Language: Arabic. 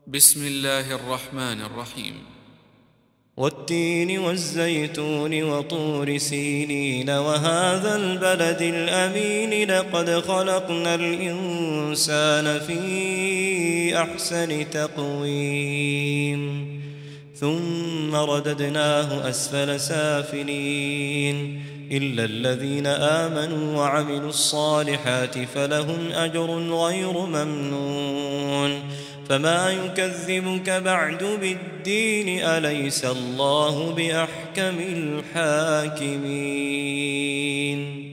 بسم الله الرحمن الرحيم. والتين والزيتون وطور سينين وهذا البلد الأمين لقد خلقنا الإنسان في أحسن تقويم ثم رددناه أسفل سافلين إلا الذين آمنوا وعملوا الصالحات فلهم أجر غير ممنون. فما يكذبك بعد بالدين أليس الله بأحكم الحاكمين.